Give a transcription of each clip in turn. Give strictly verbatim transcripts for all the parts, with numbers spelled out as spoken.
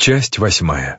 Часть восьмая.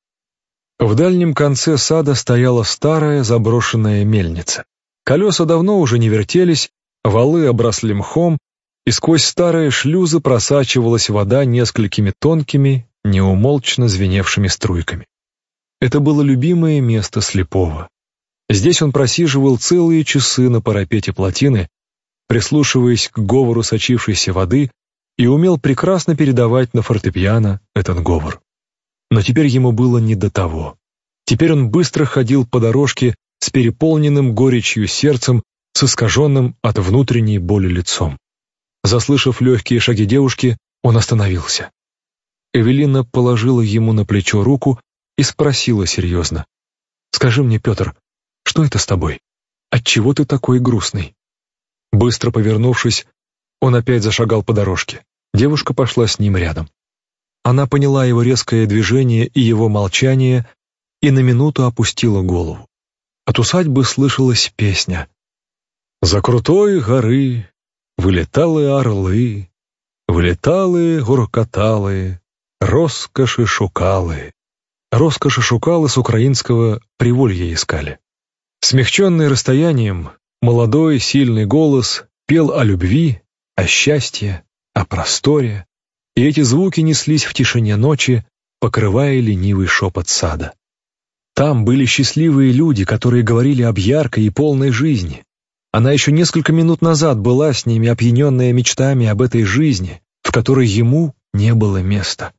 В дальнем конце сада стояла старая заброшенная мельница. Колеса давно уже не вертелись, валы обросли мхом, и сквозь старые шлюзы просачивалась вода несколькими тонкими, неумолчно звеневшими струйками. Это было любимое место слепого. Здесь он просиживал целые часы на парапете плотины, прислушиваясь к говору сочившейся воды, и умел прекрасно передавать на фортепиано этот говор. Но теперь ему было не до того. Теперь он быстро ходил по дорожке с переполненным горечью сердцем, с искаженным от внутренней боли лицом. Заслышав легкие шаги девушки, он остановился. Эвелина положила ему на плечо руку и спросила серьезно: «Скажи мне, Петр, что это с тобой? Отчего ты такой грустный?» Быстро повернувшись, он опять зашагал по дорожке. Девушка пошла с ним рядом. Она поняла его резкое движение и его молчание и на минуту опустила голову. От усадьбы слышалась песня. «За крутой горы вылетали орлы, вылетали, гуркотали, роскоши шукалы». Роскоши шукалы с украинского «Приволье» искали. Смягченный расстоянием, молодой, сильный голос пел о любви, о счастье, о просторе, и эти звуки неслись в тишине ночи, покрывая ленивый шепот сада. Там были счастливые люди, которые говорили об яркой и полной жизни. Она еще несколько минут назад была с ними, опьяненная мечтами об этой жизни, в которой ему не было места.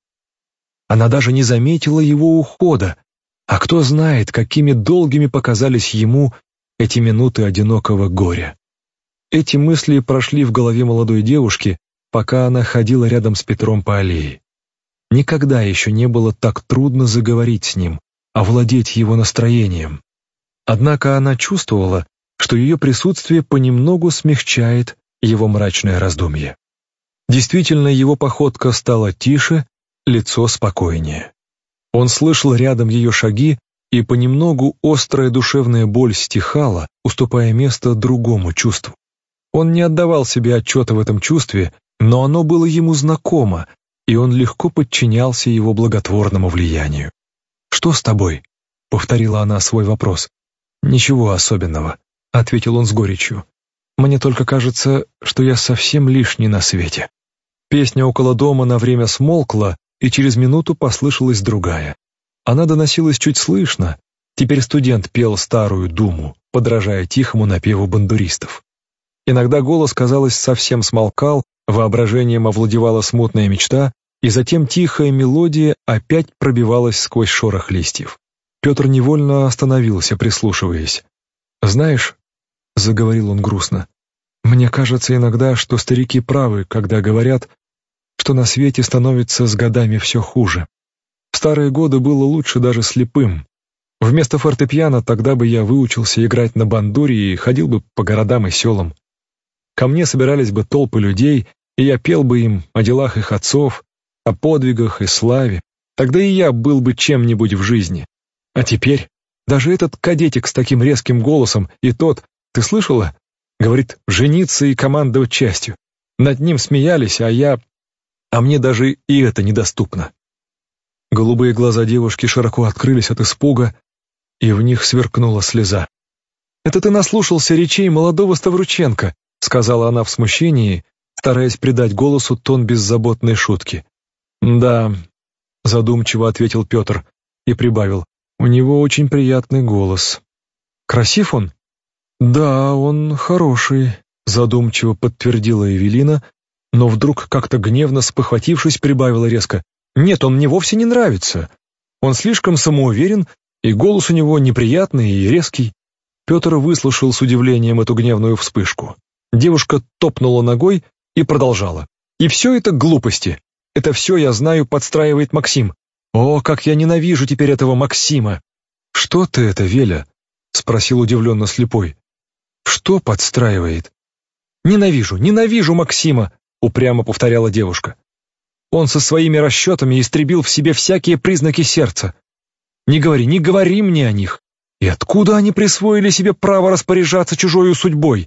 Она даже не заметила его ухода, а кто знает, какими долгими показались ему эти минуты одинокого горя. Эти мысли прошли в голове молодой девушки, пока она ходила рядом с Петром по аллее. Никогда еще не было так трудно заговорить с ним, овладеть его настроением. Однако она чувствовала, что ее присутствие понемногу смягчает его мрачное раздумье. Действительно, его походка стала тише, лицо спокойнее. Он слышал рядом ее шаги, и понемногу острая душевная боль стихала, уступая место другому чувству. Он не отдавал себе отчета в этом чувстве, но оно было ему знакомо, и он легко подчинялся его благотворному влиянию. «Что с тобой?» — повторила она свой вопрос. «Ничего особенного», — ответил он с горечью. «Мне только кажется, что я совсем лишний на свете». Песня около дома на время смолкла, и через минуту послышалась другая. Она доносилась чуть слышно. Теперь студент пел старую думу, подражая тихому напеву бандуристов. Иногда голос, казалось, совсем смолкал, воображением овладевала смутная мечта, и затем тихая мелодия опять пробивалась сквозь шорох листьев. Петр невольно остановился, прислушиваясь. «Знаешь, — заговорил он грустно, — мне кажется иногда, что старики правы, когда говорят, что на свете становится с годами все хуже. В старые годы было лучше даже слепым. Вместо фортепиано тогда бы я выучился играть на бандуре и ходил бы по городам и селам. Ко мне собирались бы толпы людей, и я пел бы им о делах их отцов, о подвигах и славе. Тогда и я был бы чем-нибудь в жизни. А теперь даже этот кадетик с таким резким голосом и тот, ты слышала, говорит, жениться и командовать частью. Над ним смеялись, а я... А мне даже и это недоступно». Голубые глаза девушки широко открылись от испуга, и в них сверкнула слеза. «Это ты наслушался речей молодого Ставрученко», — сказала она в смущении, стараясь придать голосу тон беззаботной шутки. «Да», — задумчиво ответил Петр и прибавил, «у него очень приятный голос». «Красив он?» «Да, он хороший», — задумчиво подтвердила Эвелина, но вдруг, как-то гневно спохватившись, прибавила резко, «Нет, он мне вовсе не нравится. Он слишком самоуверен, и голос у него неприятный и резкий». Петр выслушал с удивлением эту гневную вспышку. Девушка топнула ногой и продолжала. «И все это глупости. Это все, я знаю, подстраивает Максим. О, как я ненавижу теперь этого Максима!» «Что ты это, Веля?» — спросил удивленно слепой. «Что подстраивает?» «Ненавижу, ненавижу Максима!» — упрямо повторяла девушка. «Он со своими расчетами истребил в себе всякие признаки сердца. Не говори, не говори мне о них. И откуда они присвоили себе право распоряжаться чужою судьбой?»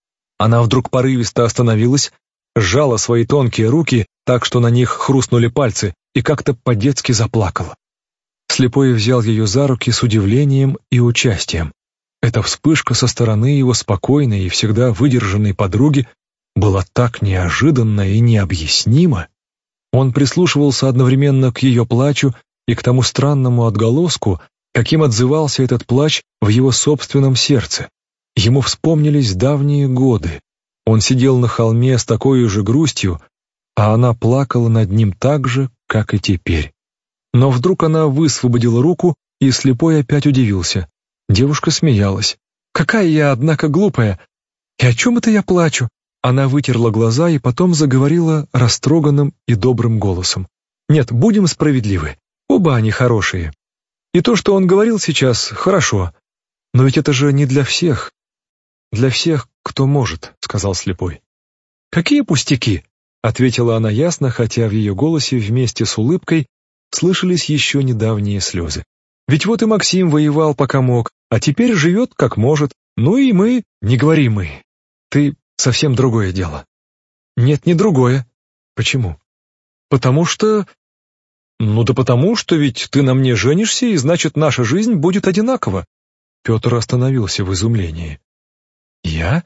Она вдруг порывисто остановилась, сжала свои тонкие руки так, что на них хрустнули пальцы, и как-то по-детски заплакала. Слепой взял ее за руки с удивлением и участием. Эта вспышка со стороны его спокойной и всегда выдержанной подруги была так неожиданна и необъяснима. Он прислушивался одновременно к ее плачу и к тому странному отголоску, каким отзывался этот плач в его собственном сердце. Ему вспомнились давние годы. Он сидел на холме с такой же грустью, а она плакала над ним так же, как и теперь. Но вдруг она высвободила руку, и слепой опять удивился. Девушка смеялась. «Какая я, однако, глупая! И о чем это я плачу?» Она вытерла глаза и потом заговорила растроганным и добрым голосом. «Нет, будем справедливы. Оба они хорошие. И то, что он говорил сейчас, хорошо. Но ведь это же не для всех. Для всех, кто может», — сказал слепой. «Какие пустяки?» — ответила она ясно, хотя в ее голосе вместе с улыбкой слышались еще недавние слезы. «Ведь вот и Максим воевал, пока мог, а теперь живет, как может. Ну и мы, не говори мы. Ты совсем другое дело». «Нет, не другое». «Почему?» «Потому что...» «Ну да потому, что ведь ты на мне женишься, и значит, наша жизнь будет одинакова». Петр остановился в изумлении. «Я?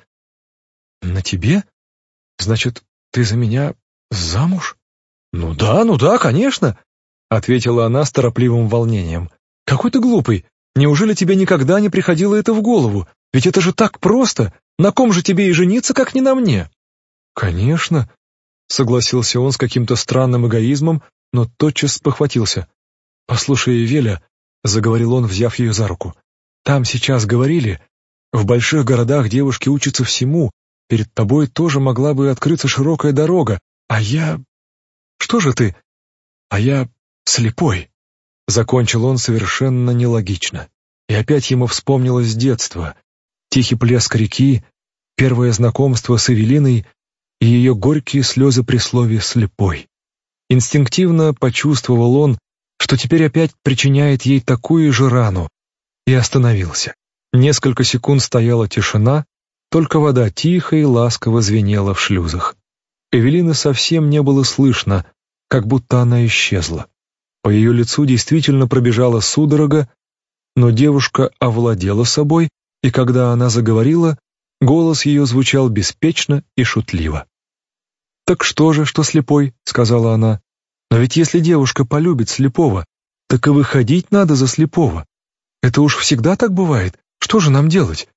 На тебе? Значит, ты за меня замуж?» «Ну да, ну да, конечно», — ответила она с торопливым волнением. «Какой ты глупый! Неужели тебе никогда не приходило это в голову? Ведь это же так просто! На ком же тебе и жениться, как не на мне?» «Конечно», — согласился он с каким-то странным эгоизмом, но тотчас спохватился. «Послушай, Веля», — заговорил он, взяв ее за руку, — «там сейчас говорили, в больших городах девушки учатся всему, перед тобой тоже могла бы открыться широкая дорога, а я... Что же ты? А я слепой». Закончил он совершенно нелогично. И опять ему вспомнилось детство, тихий плеск реки, первое знакомство с Эвелиной и ее горькие слезы при слове «слепой». Инстинктивно почувствовал он, что теперь опять причиняет ей такую же рану, и остановился. Несколько секунд стояла тишина, только вода тихо и ласково звенела в шлюзах. Эвелины совсем не было слышно, как будто она исчезла. По ее лицу действительно пробежала судорога, но девушка овладела собой, и когда она заговорила, голос ее звучал беспечно и шутливо. «Так что же, что слепой?» — сказала она. «Но ведь если девушка полюбит слепого, так и выходить надо за слепого. Это уж всегда так бывает. Что же нам делать?»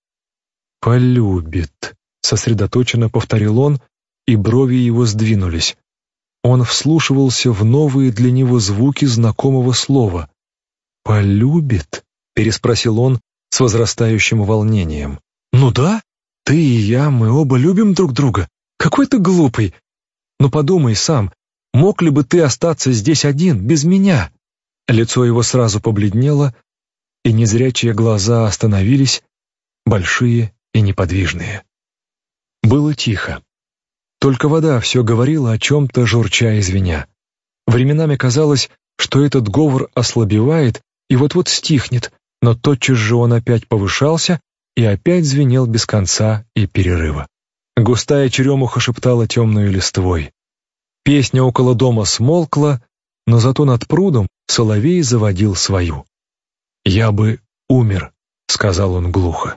«Полюбит», — сосредоточенно повторил он, и брови его сдвинулись. Он вслушивался в новые для него звуки знакомого слова. «Полюбит?» — переспросил он с возрастающим волнением. «Ну да, ты и я, мы оба любим друг друга. Какой ты глупый! Но подумай сам, мог ли бы ты остаться здесь один, без меня?» Лицо его сразу побледнело, и незрячие глаза остановились, большие и неподвижные. Было тихо. Только вода все говорила о чем-то, журча и звеня. Временами казалось, что этот говор ослабевает и вот-вот стихнет, но тотчас же он опять повышался и опять звенел без конца и перерыва. Густая черемуха шептала темную листвой. Песня около дома смолкла, но зато над прудом соловей заводил свою. «Я бы умер», — сказал он глухо.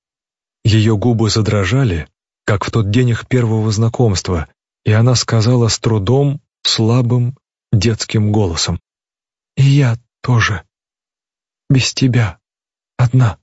Ее губы задрожали, как в тот день их первого знакомства, и она сказала с трудом, слабым, детским голосом. «И я тоже. Без тебя. Одна.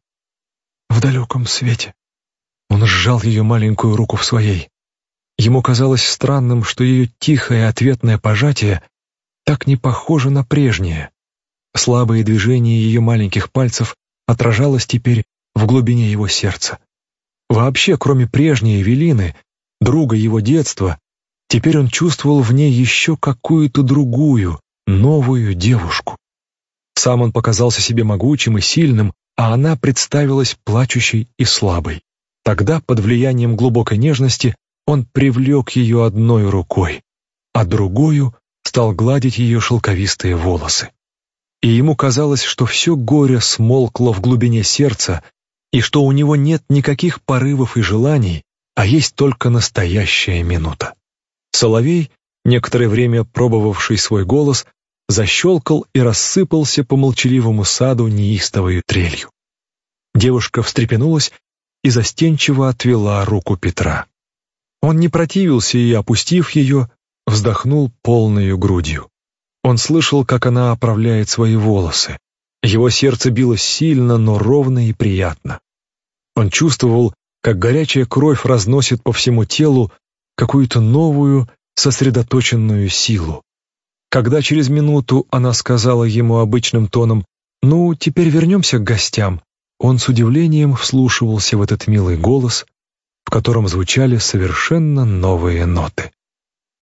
В далеком свете». Он сжал ее маленькую руку в своей. Ему казалось странным, что ее тихое ответное пожатие так не похоже на прежнее. Слабое движение ее маленьких пальцев отражалось теперь в глубине его сердца. Вообще, кроме прежней Эвелины, друга его детства, теперь он чувствовал в ней еще какую-то другую, новую девушку. Сам он показался себе могучим и сильным, а она представилась плачущей и слабой. Тогда, под влиянием глубокой нежности, он привлек ее одной рукой, а другую стал гладить ее шелковистые волосы. И ему казалось, что все горе смолкло в глубине сердца, и что у него нет никаких порывов и желаний, а есть только настоящая минута. Соловей, некоторое время пробовавший свой голос, защелкал и рассыпался по молчаливому саду неистовою трелью. Девушка встрепенулась и застенчиво отвела руку Петра. Он не противился и, опустив ее, вздохнул полною грудью. Он слышал, как она оправляет свои волосы. Его сердце билось сильно, но ровно и приятно. Он чувствовал, как горячая кровь разносит по всему телу какую-то новую, сосредоточенную силу. Когда через минуту она сказала ему обычным тоном: «Ну, теперь вернемся к гостям», он с удивлением вслушивался в этот милый голос, в котором звучали совершенно новые ноты.